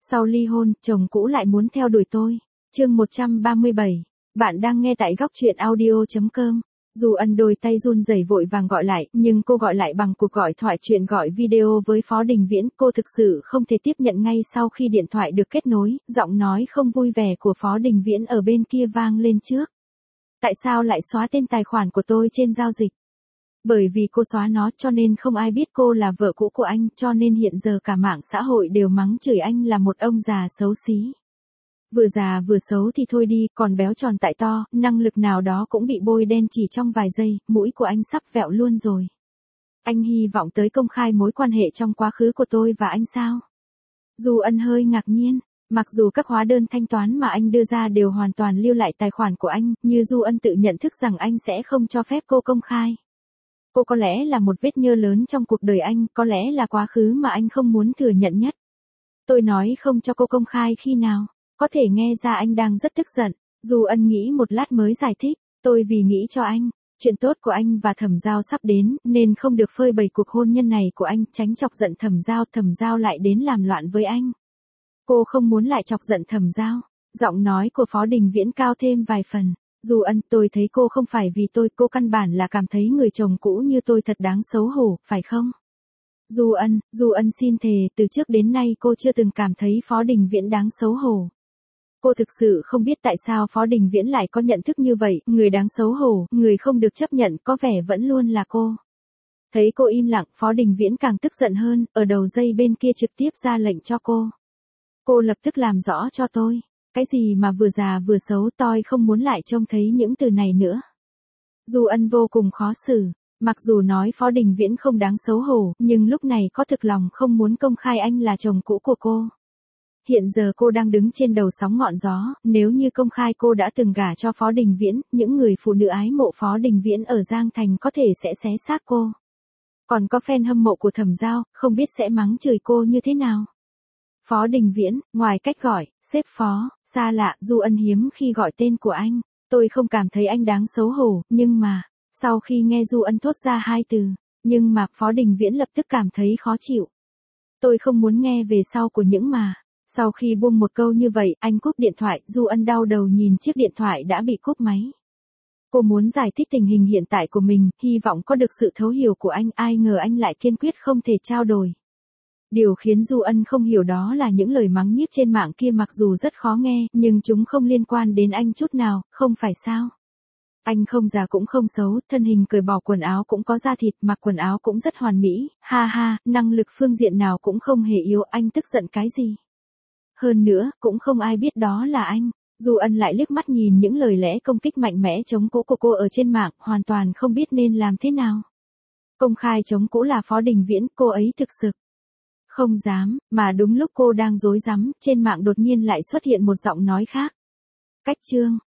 Sau ly hôn, chồng cũ lại muốn theo đuổi tôi. Chương 137. Bạn đang nghe tại góc truyện audio.com. Du Ân đôi tay run rẩy vội vàng gọi lại, nhưng cô gọi lại bằng cuộc gọi thoại chuyện gọi video với Phó Đình Viễn. Cô thực sự không thể tiếp nhận. Ngay sau khi điện thoại được kết nối, giọng nói không vui vẻ của Phó Đình Viễn ở bên kia vang lên trước. Tại sao lại xóa tên tài khoản của tôi trên giao dịch? Bởi vì cô xóa nó cho nên không ai biết cô là vợ cũ của anh, cho nên hiện giờ cả mạng xã hội đều mắng chửi anh là một ông già xấu xí. Vừa già vừa xấu thì thôi đi, còn béo tròn tại to, năng lực nào đó cũng bị bôi đen chỉ trong vài giây, mũi của anh sắp vẹo luôn rồi. Anh hy vọng tới công khai mối quan hệ trong quá khứ của tôi và anh sao? Du Ân hơi ngạc nhiên, mặc dù các hóa đơn thanh toán mà anh đưa ra đều hoàn toàn lưu lại tài khoản của anh, như Du Ân tự nhận thức rằng anh sẽ không cho phép cô công khai. Cô có lẽ là một vết nhơ lớn trong cuộc đời anh, có lẽ là quá khứ mà anh không muốn thừa nhận nhất. Tôi nói không cho cô công khai khi nào? Có thể nghe ra anh đang rất tức giận. Du Ân nghĩ một lát mới giải thích, tôi vì nghĩ cho anh, chuyện tốt của anh và Thẩm Giao sắp đến, nên không được phơi bày cuộc hôn nhân này của anh, tránh chọc giận Thẩm Giao lại đến làm loạn với anh. Cô không muốn lại chọc giận Thẩm Giao. Giọng nói của Phó Đình Viễn cao thêm vài phần. Du Ân, tôi thấy cô không phải vì tôi, cô căn bản là cảm thấy người chồng cũ như tôi thật đáng xấu hổ, phải không? Du Ân xin thề, từ trước đến nay cô chưa từng cảm thấy Phó Đình Viễn đáng xấu hổ. Cô thực sự không biết tại sao Phó Đình Viễn lại có nhận thức như vậy, người đáng xấu hổ, người không được chấp nhận, có vẻ vẫn luôn là cô. Thấy cô im lặng, Phó Đình Viễn càng tức giận hơn, ở đầu dây bên kia trực tiếp ra lệnh cho cô. Cô lập tức làm rõ cho tôi. Cái gì mà vừa già vừa xấu, tôi không muốn lại trông thấy những từ này nữa. Du Ân vô cùng khó xử, mặc dù nói Phó Đình Viễn không đáng xấu hổ, nhưng lúc này có thực lòng không muốn công khai anh là chồng cũ của cô. Hiện giờ cô đang đứng trên đầu sóng ngọn gió, nếu như công khai cô đã từng gả cho Phó Đình Viễn, những người phụ nữ ái mộ Phó Đình Viễn ở Giang Thành có thể sẽ xé xác cô. Còn có fan hâm mộ của Thẩm Giao, không biết sẽ mắng chửi cô như thế nào. Phó Đình Viễn, ngoài cách gọi, sếp Phó, xa lạ, Du Ân hiếm khi gọi tên của anh, tôi không cảm thấy anh đáng xấu hổ, nhưng mà, sau khi nghe Du Ân thốt ra hai từ, nhưng mà, Phó Đình Viễn lập tức cảm thấy khó chịu. Tôi không muốn nghe về sau của những mà. Sau khi buông một câu như vậy, anh cúp điện thoại, Du Ân đau đầu nhìn chiếc điện thoại đã bị cúp máy. Cô muốn giải thích tình hình hiện tại của mình, hy vọng có được sự thấu hiểu của anh, ai ngờ anh lại kiên quyết không thể trao đổi. Điều khiến Du Ân không hiểu đó là những lời mắng nhiếc trên mạng kia mặc dù rất khó nghe, nhưng chúng không liên quan đến anh chút nào, không phải sao? Anh không già cũng không xấu, thân hình cởi bỏ quần áo cũng có da thịt, mặc quần áo cũng rất hoàn mỹ, ha ha, năng lực phương diện nào cũng không hề yếu, anh tức giận cái gì? Hơn nữa, cũng không ai biết đó là anh. Du Ân lại liếc mắt nhìn những lời lẽ công kích mạnh mẽ chống cũ của cô ở trên mạng, hoàn toàn không biết nên làm thế nào. Công khai chống cũ là Phó Đình Viễn, cô ấy thực sự không dám, mà đúng lúc cô đang rối rắm, trên mạng đột nhiên lại xuất hiện một giọng nói khác. Cách chương